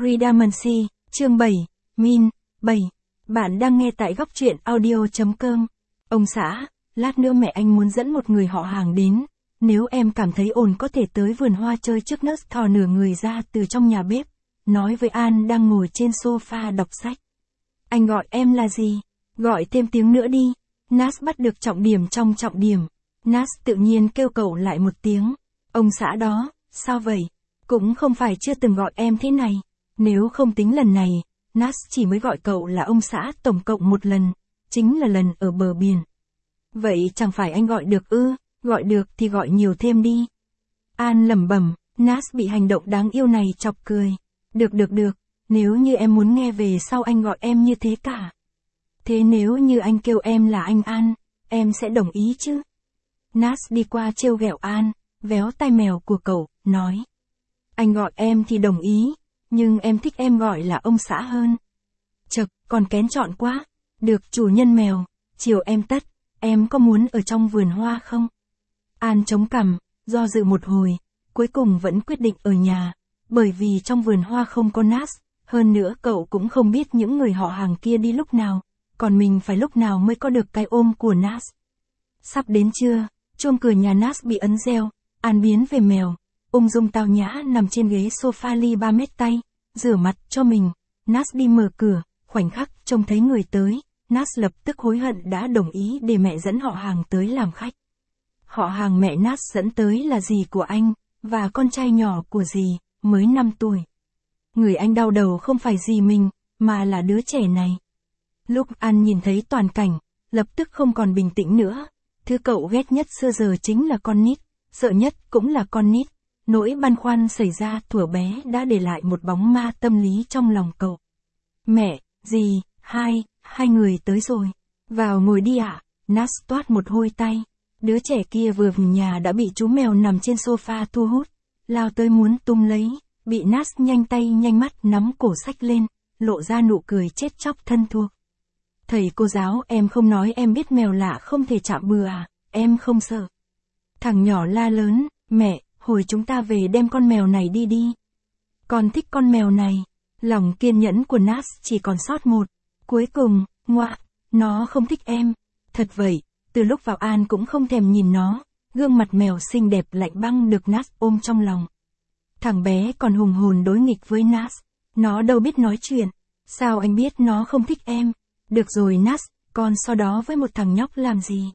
Redundancy, chương 7, Min, 7. Bạn đang nghe tại góc truyện audio.com. Ông xã, lát nữa mẹ anh muốn dẫn một người họ hàng đến. Nếu em cảm thấy ổn có thể tới vườn hoa chơi trước. Nurse thò nửa người ra từ trong nhà bếp, nói với An đang ngồi trên sofa đọc sách. Anh gọi em là gì? Gọi thêm tiếng nữa đi. Nurse bắt được trọng điểm trong trọng điểm. Nurse tự nhiên kêu cậu lại một tiếng. Ông xã đó, sao vậy? Cũng không phải chưa từng gọi em thế này. Nếu không tính lần này, Nurse chỉ mới gọi cậu là ông xã tổng cộng một lần, chính là lần ở bờ biển. Vậy chẳng phải anh gọi được ư? Gọi được thì gọi nhiều thêm đi. An lẩm bẩm. Nurse bị hành động đáng yêu này chọc cười. Được, nếu như em muốn nghe về sau anh gọi em như thế cả. Thế nếu như anh kêu em là anh An, em sẽ đồng ý chứ? Nurse đi qua trêu ghẹo An, véo tai mèo của cậu, nói. Anh gọi em thì đồng ý, nhưng em thích em gọi là ông xã hơn. Chật, còn kén chọn quá. Được chủ nhân mèo, chiều em tất, em có muốn ở trong vườn hoa không? An chống cằm, do dự một hồi, cuối cùng vẫn quyết định ở nhà, bởi vì trong vườn hoa không có Nurse, hơn nữa cậu cũng không biết những người họ hàng kia đi lúc nào, còn mình phải lúc nào mới có được cái ôm của Nurse. Sắp đến trưa, chuông cửa nhà Nurse bị ấn reo, An biến về mèo, ung dung tao nhã nằm trên ghế sofa ly 3 mét tay, rửa mặt cho mình. Nurse đi mở cửa, khoảnh khắc trông thấy người tới, Nurse lập tức hối hận đã đồng ý để mẹ dẫn họ hàng tới làm khách. Họ hàng mẹ Nurse dẫn tới là dì của anh, và con trai nhỏ của dì, mới 5 tuổi. Người anh đau đầu không phải dì mình, mà là đứa trẻ này. Lúc An nhìn thấy toàn cảnh, lập tức không còn bình tĩnh nữa. Thứ cậu ghét nhất xưa giờ chính là con nít, sợ nhất cũng là con nít. Nỗi băn khoăn xảy ra thuở bé đã để lại một bóng ma tâm lý trong lòng cậu. Mẹ, dì, hai người tới rồi. Vào ngồi đi ạ. Nurse toát một hôi tay. Đứa trẻ kia vừa vào nhà đã bị chú mèo nằm trên sofa thu hút, lao tới muốn túm lấy, bị Nurse nhanh tay nhanh mắt nắm cổ xách lên, lộ ra nụ cười chết chóc thân thuộc. Thầy cô giáo em không nói em biết mèo lạ không thể chạm bừa à, em không sợ. Thằng nhỏ la lớn, mẹ, hồi chúng ta về đem con mèo này đi. Con thích con mèo này. Lòng kiên nhẫn của Nurse chỉ còn sót một. Cuối cùng, nó không thích em. Thật vậy, từ lúc vào An cũng không thèm nhìn nó, gương mặt mèo xinh đẹp lạnh băng được Nurse ôm trong lòng. Thằng bé còn hùng hồn đối nghịch với Nurse, nó đâu biết nói chuyện. Sao anh biết nó không thích em? Được rồi Nurse, con so đó với một thằng nhóc làm gì?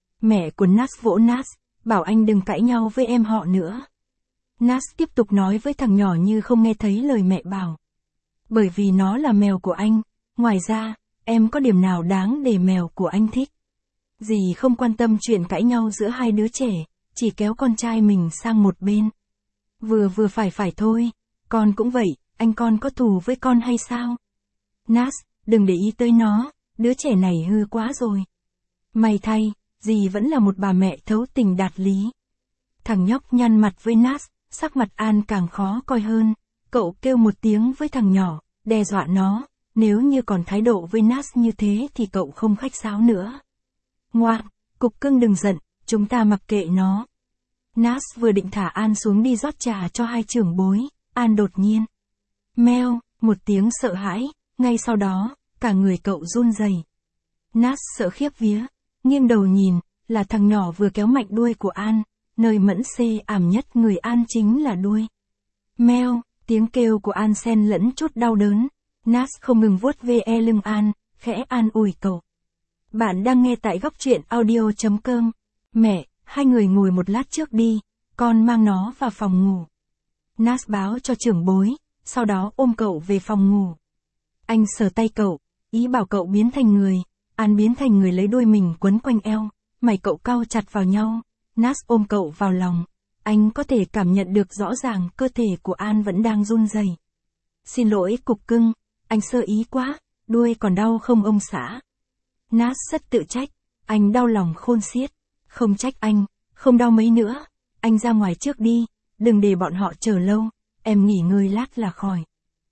Mẹ của Nurse vỗ Nurse, bảo anh đừng cãi nhau với em họ nữa. Nurse tiếp tục nói với thằng nhỏ như không nghe thấy lời mẹ bảo. Bởi vì nó là mèo của anh, ngoài ra, em có điểm nào đáng để mèo của anh thích? Dì không quan tâm chuyện cãi nhau giữa hai đứa trẻ, chỉ kéo con trai mình sang một bên. Vừa phải thôi, con cũng vậy, anh con có thù với con hay sao? Nurse, đừng để ý tới nó, đứa trẻ này hư quá rồi. May thay, dì vẫn là một bà mẹ thấu tình đạt lý. Thằng nhóc nhăn mặt với Nurse, sắc mặt An càng khó coi hơn. Cậu kêu một tiếng với thằng nhỏ, đe dọa nó, nếu như còn thái độ với Nurse như thế thì cậu không khách sáo nữa. Ngoan, cục cưng đừng giận, chúng ta mặc kệ nó. Nurse vừa định thả An xuống đi rót trà cho hai trưởng bối, An đột nhiên. Meo, một tiếng sợ hãi, ngay sau đó, cả người cậu run rẩy. Nurse sợ khiếp vía, nghiêng đầu nhìn, là thằng nhỏ vừa kéo mạnh đuôi của An, nơi mẫn xê ảm nhất người An chính là đuôi. Meo, tiếng kêu của An xen lẫn chút đau đớn, Nurse không ngừng vuốt ve lưng An, khẽ an ủi cậu. Bạn đang nghe tại góc truyện audio.com. Mẹ, hai người ngồi một lát trước đi, con mang nó vào phòng ngủ. Nurse báo cho trưởng bối, sau đó ôm cậu về phòng ngủ. Anh sờ tay cậu, ý bảo cậu biến thành người, An biến thành người lấy đuôi mình quấn quanh eo, mày cậu cau chặt vào nhau, Nurse ôm cậu vào lòng. Anh có thể cảm nhận được rõ ràng cơ thể của An vẫn đang run rẩy. Xin lỗi cục cưng, anh sơ ý quá, đuôi còn đau không ông xã? Nurse rất tự trách, anh đau lòng khôn xiết. Không trách anh, không đau mấy nữa, anh ra ngoài trước đi, đừng để bọn họ chờ lâu, em nghỉ ngơi lát là khỏi.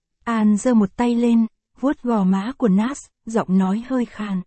An giơ một tay lên, vuốt gò má của Nurse, giọng nói hơi khàn.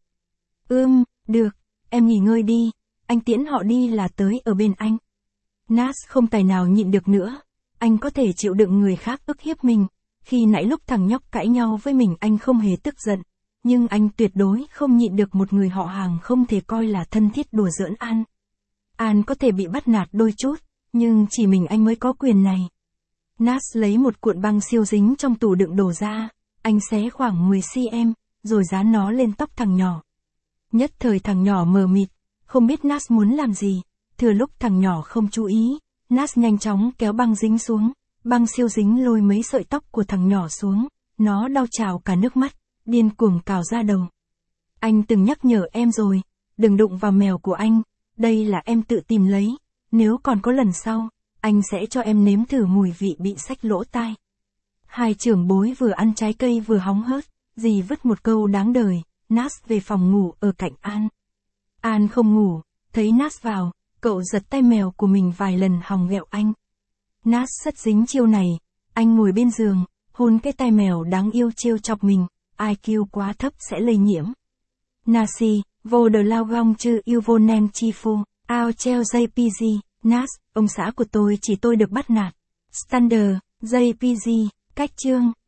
Được, em nghỉ ngơi đi, anh tiễn họ đi là tới ở bên anh. Nurse không tài nào nhịn được nữa, anh có thể chịu đựng người khác ức hiếp mình, Khi nãy lúc thằng nhóc cãi nhau với mình anh không hề tức giận, nhưng anh tuyệt đối không nhịn được một người họ hàng không thể coi là thân thiết đùa giỡn An. An có thể bị bắt nạt đôi chút, nhưng chỉ mình anh mới có quyền này. Nas lấy một cuộn băng siêu dính trong tủ đựng đồ ra, anh xé khoảng 10 cm, rồi dán nó lên tóc thằng nhỏ. Nhất thời thằng nhỏ mờ mịt, không biết Nas muốn làm gì, thừa lúc thằng nhỏ không chú ý, Nas nhanh chóng kéo băng dính xuống, băng siêu dính lôi mấy sợi tóc của thằng nhỏ xuống, nó đau trào cả nước mắt, điên cuồng cào ra đầu. Anh từng nhắc nhở em rồi, đừng đụng vào mèo của anh, đây là em tự tìm lấy, nếu còn có lần sau, anh sẽ cho em nếm thử mùi vị bị xách lỗ tai. Hai trưởng bối vừa ăn trái cây vừa hóng hớt, dì vứt một câu đáng đời, Nas về phòng ngủ ở cạnh An. An không ngủ, thấy Nas vào, cậu giật tay mèo của mình vài lần hòng ghẹo anh. Nas rất dính chiêu này, anh ngồi bên giường, hôn cái tai mèo đáng yêu trêu chọc mình, IQ quá thấp sẽ lây nhiễm. Nasi, vô đờ lao gong chư yêu vô nem chi phu, ao treo JPG, Nas, ông xã của tôi chỉ tôi được bắt nạt. Standard, JPG, cách chương.